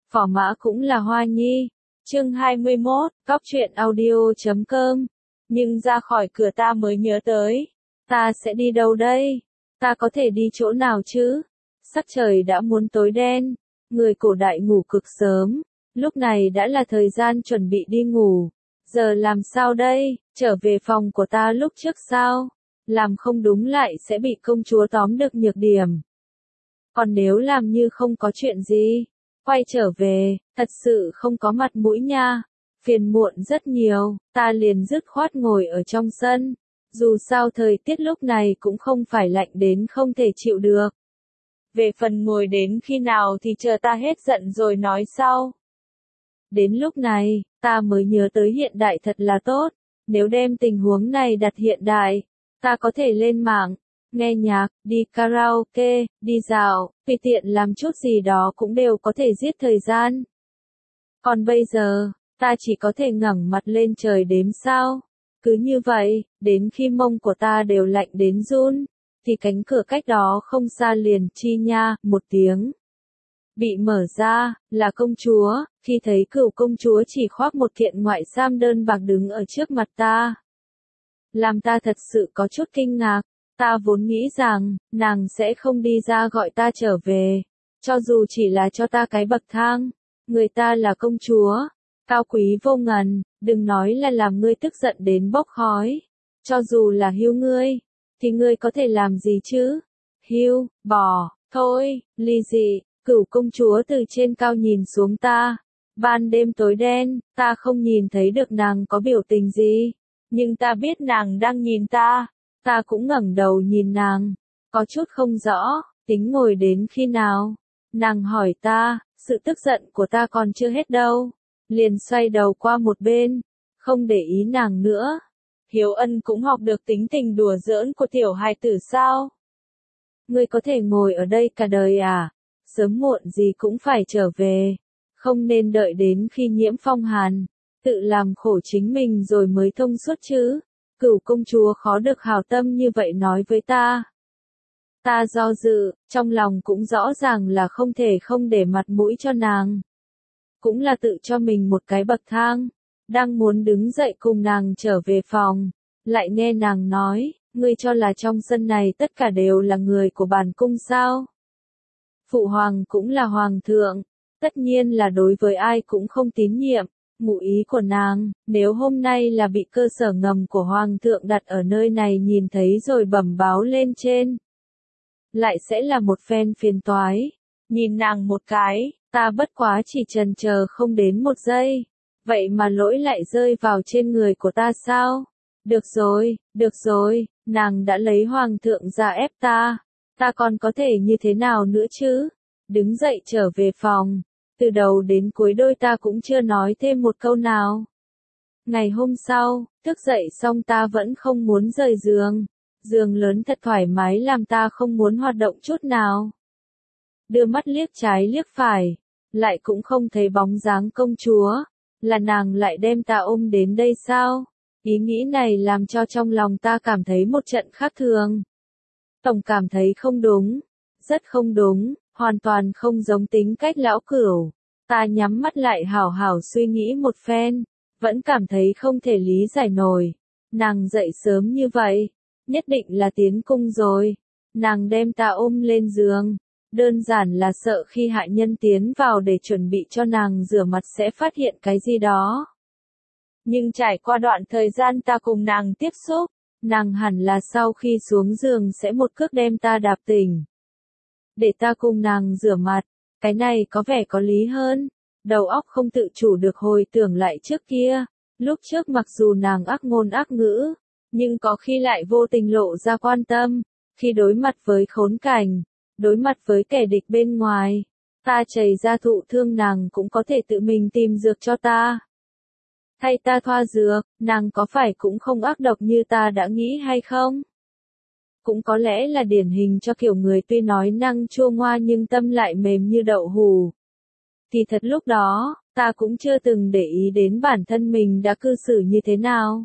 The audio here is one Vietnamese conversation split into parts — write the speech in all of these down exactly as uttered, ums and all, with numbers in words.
Phỏ mã cũng là hoa nhi. Chương hai mươi mốt, Cóc truyện audio chấm com. Nhưng ra khỏi cửa ta mới nhớ tới. Ta sẽ đi đâu đây? Ta có thể đi chỗ nào chứ? Sắc trời đã muốn tối đen. Người cổ đại ngủ cực sớm. Lúc này đã là thời gian chuẩn bị đi ngủ. Giờ làm sao đây? Trở về phòng của ta lúc trước sao? Làm không đúng lại sẽ bị công chúa tóm được nhược điểm. Còn nếu làm như không có chuyện gì, quay trở về, thật sự không có mặt mũi nha. Phiền muộn rất nhiều, ta liền dứt khoát ngồi ở trong sân. Dù sao thời tiết lúc này cũng không phải lạnh đến không thể chịu được. Về phần ngồi đến khi nào thì chờ ta hết giận rồi nói sau. Đến lúc này, ta mới nhớ tới hiện đại thật là tốt. Nếu đem tình huống này đặt hiện đại, ta có thể lên mạng, nghe nhạc, đi karaoke, đi dạo, tùy tiện làm chút gì đó cũng đều có thể giết thời gian. Còn bây giờ, ta chỉ có thể ngẩng mặt lên trời đếm sao. Cứ như vậy, đến khi mông của ta đều lạnh đến run, thì cánh cửa cách đó không xa liền chi nha, một tiếng. Bị mở ra, là công chúa, khi thấy cửu công chúa chỉ khoác một kiện ngoại sam đơn bạc đứng ở trước mặt ta. Làm ta thật sự có chút kinh ngạc, ta vốn nghĩ rằng, nàng sẽ không đi ra gọi ta trở về, cho dù chỉ là cho ta cái bậc thang, người ta là công chúa, cao quý vô ngần, đừng nói là làm ngươi tức giận đến bốc khói, cho dù là hiu ngươi, thì ngươi có thể làm gì chứ? Hiu, bỏ, thôi, ly dị. Cửu công chúa từ trên cao nhìn xuống ta. Ban đêm tối đen, ta không nhìn thấy được nàng có biểu tình gì. Nhưng ta biết nàng đang nhìn ta. Ta cũng ngẩng đầu nhìn nàng. Có chút không rõ, tính ngồi đến khi nào. Nàng hỏi ta, sự tức giận của ta còn chưa hết đâu. Liền xoay đầu qua một bên. Không để ý nàng nữa. Hiếu Ân cũng học được tính tình đùa giỡn của tiểu hài tử sao? Ngươi có thể ngồi ở đây cả đời à? Sớm muộn gì cũng phải trở về, không nên đợi đến khi nhiễm phong hàn, tự làm khổ chính mình rồi mới thông suốt chứ. Cửu công chúa khó được hảo tâm như vậy nói với ta. Ta do dự, trong lòng cũng rõ ràng là không thể không để mặt mũi cho nàng. Cũng là tự cho mình một cái bậc thang, đang muốn đứng dậy cùng nàng trở về phòng, lại nghe nàng nói, ngươi cho là trong sân này tất cả đều là người của bản cung sao? Phụ hoàng cũng là hoàng thượng, tất nhiên là đối với ai cũng không tín nhiệm. Ngụ ý của nàng, nếu hôm nay là bị cơ sở ngầm của hoàng thượng đặt ở nơi này nhìn thấy rồi bẩm báo lên trên, lại sẽ là một phen phiền toái. Nhìn nàng một cái, ta bất quá chỉ chần chờ không đến một giây, vậy mà lỗi lại rơi vào trên người của ta sao? Được rồi, được rồi, nàng đã lấy hoàng thượng ra ép ta. Ta còn có thể như thế nào nữa chứ? Đứng dậy trở về phòng. Từ đầu đến cuối đôi ta cũng chưa nói thêm một câu nào. Ngày hôm sau, thức dậy xong ta vẫn không muốn rời giường. Giường lớn thật thoải mái làm ta không muốn hoạt động chút nào. Đưa mắt liếc trái liếc phải. Lại cũng không thấy bóng dáng công chúa. Là nàng lại đem ta ôm đến đây sao? Ý nghĩ này làm cho trong lòng ta cảm thấy một trận khác thường. Tổng cảm thấy không đúng, rất không đúng, hoàn toàn không giống tính cách lão cửu. Ta nhắm mắt lại hảo hảo suy nghĩ một phen, vẫn cảm thấy không thể lý giải nổi. Nàng dậy sớm như vậy, nhất định là tiến cung rồi. Nàng đem ta ôm lên giường, đơn giản là sợ khi hạ nhân tiến vào để chuẩn bị cho nàng rửa mặt sẽ phát hiện cái gì đó. Nhưng trải qua đoạn thời gian ta cùng nàng tiếp xúc, nàng hẳn là sau khi xuống giường sẽ một cước đem ta đạp tỉnh. Để ta cùng nàng rửa mặt, cái này có vẻ có lý hơn. Đầu óc không tự chủ được hồi tưởng lại trước kia. Lúc trước mặc dù nàng ác ngôn ác ngữ, nhưng có khi lại vô tình lộ ra quan tâm. Khi đối mặt với khốn cảnh, đối mặt với kẻ địch bên ngoài, ta chảy ra thụ thương nàng cũng có thể tự mình tìm dược cho ta. Thay ta thoa dược, nàng có phải cũng không ác độc như ta đã nghĩ hay không? Cũng có lẽ là điển hình cho kiểu người tuy nói năng chua ngoa nhưng tâm lại mềm như đậu hù. Thì thật lúc đó, ta cũng chưa từng để ý đến bản thân mình đã cư xử như thế nào.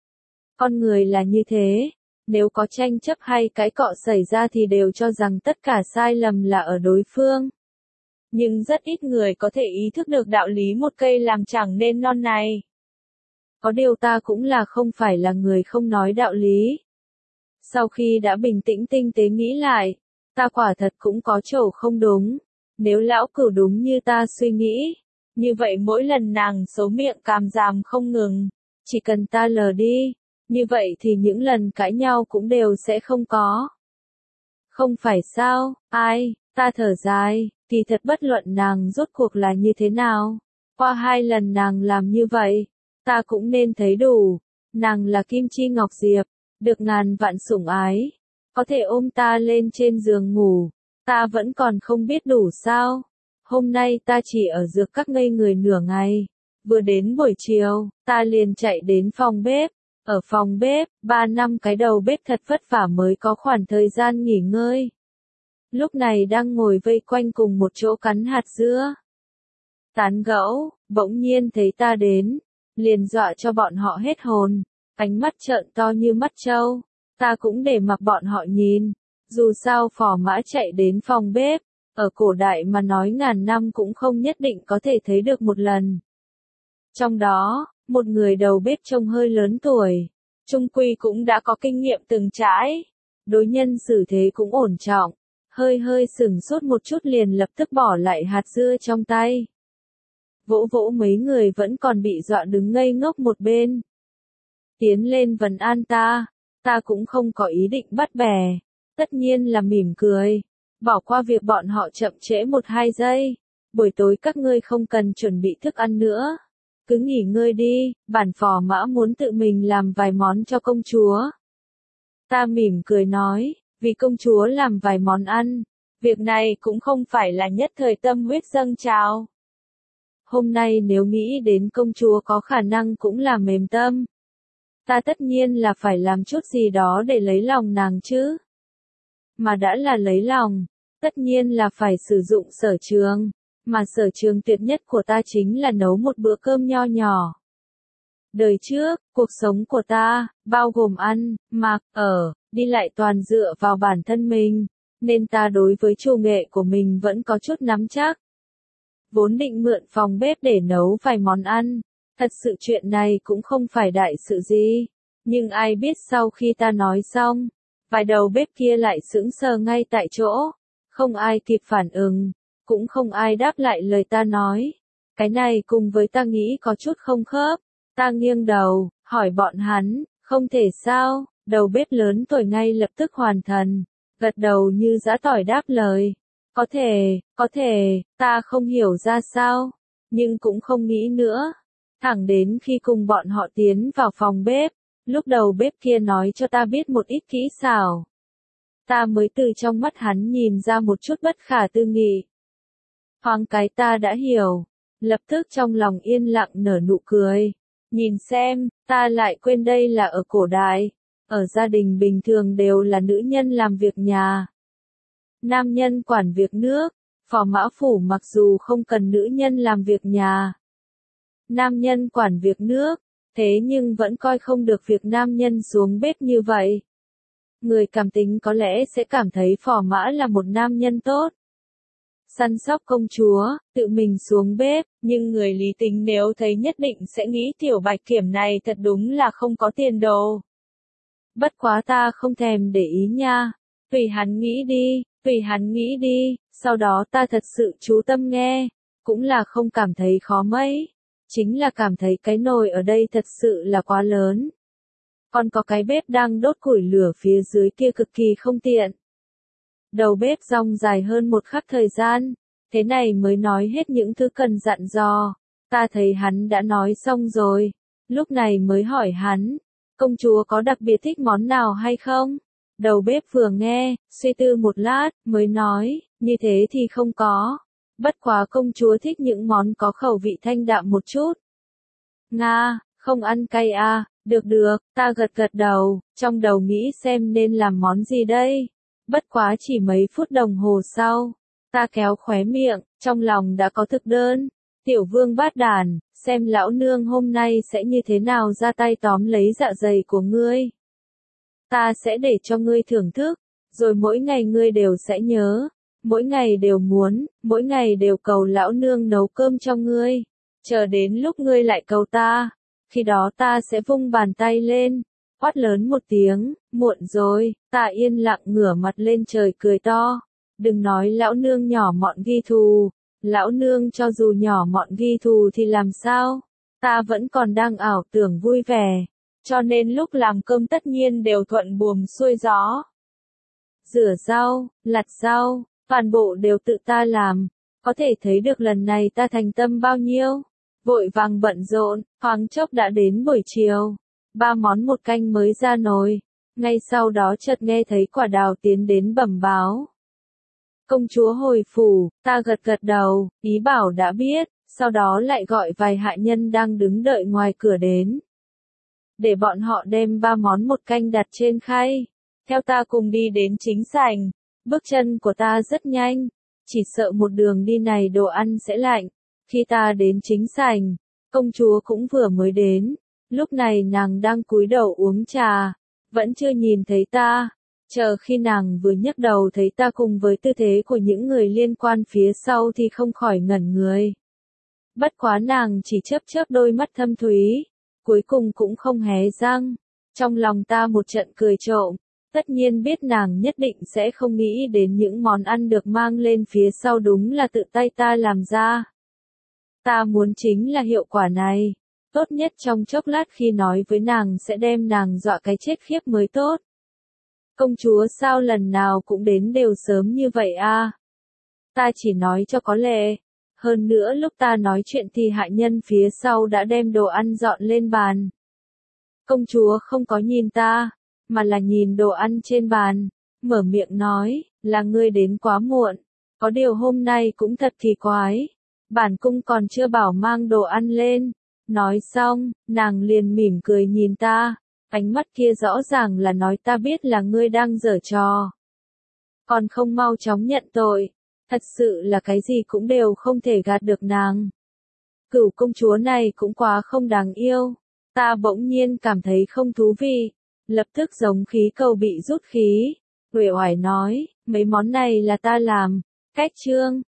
Con người là như thế, nếu có tranh chấp hay cãi cọ xảy ra thì đều cho rằng tất cả sai lầm là ở đối phương. Nhưng rất ít người có thể ý thức được đạo lý một cây làm chẳng nên non này. Có điều ta cũng là không phải là người không nói đạo lý. Sau khi đã bình tĩnh tinh tế nghĩ lại, ta quả thật cũng có chỗ không đúng. Nếu lão cửu đúng như ta suy nghĩ, như vậy mỗi lần nàng xấu miệng càm ràm không ngừng, chỉ cần ta lờ đi, như vậy thì những lần cãi nhau cũng đều sẽ không có. Không phải sao, ai, ta thở dài, thì thật bất luận nàng rốt cuộc là như thế nào. Qua hai lần nàng làm như vậy, ta cũng nên thấy đủ, nàng là kim chi ngọc diệp, được ngàn vạn sủng ái, có thể ôm ta lên trên giường ngủ, ta vẫn còn không biết đủ sao. Hôm nay ta chỉ ở dược các ngây người nửa ngày, vừa đến buổi chiều, ta liền chạy đến phòng bếp. Ở phòng bếp, ba năm cái đầu bếp thật vất vả mới có khoảng thời gian nghỉ ngơi. Lúc này đang ngồi vây quanh cùng một chỗ cắn hạt dưa. Tán gẫu, bỗng nhiên thấy ta đến, liền dọa cho bọn họ hết hồn, ánh mắt trợn to như mắt trâu. Ta cũng để mặc bọn họ nhìn, dù sao phò mã chạy đến phòng bếp, ở cổ đại mà nói ngàn năm cũng không nhất định có thể thấy được một lần. Trong đó, một người đầu bếp trông hơi lớn tuổi, chung quy cũng đã có kinh nghiệm từng trải, đối nhân xử thế cũng ổn trọng, hơi hơi sừng sốt một chút liền lập tức bỏ lại hạt dưa trong tay. Vỗ vỗ mấy người vẫn còn bị dọa đứng ngây ngốc một bên. Tiến lên vấn an ta, ta cũng không có ý định bắt bẻ, tất nhiên là mỉm cười, bỏ qua việc bọn họ chậm trễ một hai giây, buổi tối các ngươi không cần chuẩn bị thức ăn nữa. Cứ nghỉ ngơi đi, bản phò mã muốn tự mình làm vài món cho công chúa. Ta mỉm cười nói, vì công chúa làm vài món ăn, việc này cũng không phải là nhất thời tâm huyết dâng trào. Hôm nay nếu nghĩ đến công chúa có khả năng cũng là mềm tâm. Ta tất nhiên là phải làm chút gì đó để lấy lòng nàng chứ. Mà đã là lấy lòng, tất nhiên là phải sử dụng sở trường. Mà sở trường tuyệt nhất của ta chính là nấu một bữa cơm nho nhỏ. Đời trước, cuộc sống của ta, bao gồm ăn, mặc, ở, đi lại toàn dựa vào bản thân mình, nên ta đối với chủ nghệ của mình vẫn có chút nắm chắc. Vốn định mượn phòng bếp để nấu vài món ăn, thật sự chuyện này cũng không phải đại sự gì, nhưng ai biết sau khi ta nói xong, vài đầu bếp kia lại sững sờ ngay tại chỗ, không ai kịp phản ứng. Cũng không ai đáp lại lời ta nói. Cái này cùng với ta nghĩ có chút không khớp. Ta nghiêng đầu, hỏi bọn hắn, không thể sao, đầu bếp lớn tuổi ngay lập tức hoàn thần, gật đầu như giã tỏi đáp lời. Có thể, có thể, ta không hiểu ra sao, nhưng cũng không nghĩ nữa. Thẳng đến khi cùng bọn họ tiến vào phòng bếp, lúc đầu bếp kia nói cho ta biết một ít kỹ xảo. Ta mới từ trong mắt hắn nhìn ra một chút bất khả tư nghị. Thoáng cái ta đã hiểu, lập tức trong lòng yên lặng nở nụ cười. Nhìn xem, ta lại quên đây là ở cổ đại, ở gia đình bình thường đều là nữ nhân làm việc nhà. Nam nhân quản việc nước, phò mã phủ mặc dù không cần nữ nhân làm việc nhà. Nam nhân quản việc nước, thế nhưng vẫn coi không được việc nam nhân xuống bếp như vậy. Người cảm tính có lẽ sẽ cảm thấy phò mã là một nam nhân tốt. Săn sóc công chúa, tự mình xuống bếp, nhưng người lý tính nếu thấy nhất định sẽ nghĩ tiểu bạch kiểm này thật đúng là không có tiền đồ. Bất quá ta không thèm để ý nha, tùy hắn nghĩ đi, tùy hắn nghĩ đi, sau đó ta thật sự chú tâm nghe, cũng là không cảm thấy khó mấy, chính là cảm thấy cái nồi ở đây thật sự là quá lớn. Còn có cái bếp đang đốt củi lửa phía dưới kia cực kỳ không tiện. Đầu bếp rong dài hơn một khắc thời gian, thế này mới nói hết những thứ cần dặn dò. Ta thấy hắn đã nói xong rồi, lúc này mới hỏi hắn, công chúa có đặc biệt thích món nào hay không? Đầu bếp vừa nghe, suy tư một lát, mới nói, như thế thì không có. Bất quá công chúa thích những món có khẩu vị thanh đạm một chút. Nga, không ăn cay à, được được, ta gật gật đầu, trong đầu nghĩ xem nên làm món gì đây. Bất quá chỉ mấy phút đồng hồ sau, ta kéo khóe miệng, trong lòng đã có thực đơn. Tiểu vương bát đàn, xem lão nương hôm nay sẽ như thế nào ra tay tóm lấy dạ dày của ngươi. Ta sẽ để cho ngươi thưởng thức, rồi mỗi ngày ngươi đều sẽ nhớ. mỗi ngày đều muốn, mỗi ngày đều cầu lão nương nấu cơm cho ngươi, chờ đến lúc ngươi lại cầu ta, khi đó ta sẽ vung bàn tay lên, quát lớn một tiếng, muộn rồi, ta yên lặng ngửa mặt lên trời cười to, đừng nói lão nương nhỏ mọn ghi thù, lão nương cho dù nhỏ mọn ghi thù thì làm sao, ta vẫn còn đang ảo tưởng vui vẻ, cho nên lúc làm cơm tất nhiên đều thuận buồm xuôi gió. Rửa rau, lặt rau, toàn bộ đều tự ta làm, có thể thấy được lần này ta thành tâm bao nhiêu. Vội vàng bận rộn, thoáng chốc đã đến buổi chiều, ba món một canh mới ra nồi, ngay sau đó chợt nghe thấy Quả Đào tiến đến bẩm báo. Công chúa hồi phủ, ta gật gật đầu, ý bảo đã biết, sau đó lại gọi vài hạ nhân đang đứng đợi ngoài cửa đến. Để bọn họ đem ba món một canh đặt trên khay, theo ta cùng đi đến chính sảnh, bước chân của ta rất nhanh, chỉ sợ một đường đi này đồ ăn sẽ lạnh. Khi ta đến chính sảnh, công chúa cũng vừa mới đến, lúc này nàng đang cúi đầu uống trà, vẫn chưa nhìn thấy ta, chờ khi nàng vừa nhấc đầu thấy ta cùng với tư thế của những người liên quan phía sau thì không khỏi ngẩn người. Bất quá nàng chỉ chớp chớp đôi mắt thâm thúy, cuối cùng cũng không hé răng, trong lòng ta một trận cười trộm, tất nhiên biết nàng nhất định sẽ không nghĩ đến những món ăn được mang lên phía sau đúng là tự tay ta làm ra. Ta muốn chính là hiệu quả này, tốt nhất trong chốc lát khi nói với nàng sẽ đem nàng dọa cái chết khiếp mới tốt. Công chúa sao lần nào cũng đến đều sớm như vậy a? Ta chỉ nói cho có lệ, hơn nữa lúc ta nói chuyện thì hạ nhân phía sau đã đem đồ ăn dọn lên bàn. Công chúa không có nhìn ta, mà là nhìn đồ ăn trên bàn, mở miệng nói, là ngươi đến quá muộn, có điều hôm nay cũng thật kỳ quái. Bản cung còn chưa bảo mang đồ ăn lên. Nói xong, nàng liền mỉm cười nhìn ta, ánh mắt kia rõ ràng là nói ta biết là ngươi đang giở trò. Còn không mau chóng nhận tội, thật sự là cái gì cũng đều không thể gạt được nàng. Cửu công chúa này cũng quá không đáng yêu, ta bỗng nhiên cảm thấy không thú vị, lập tức giống khí cầu bị rút khí, uể oải nói, mấy món này là ta làm, cách trương.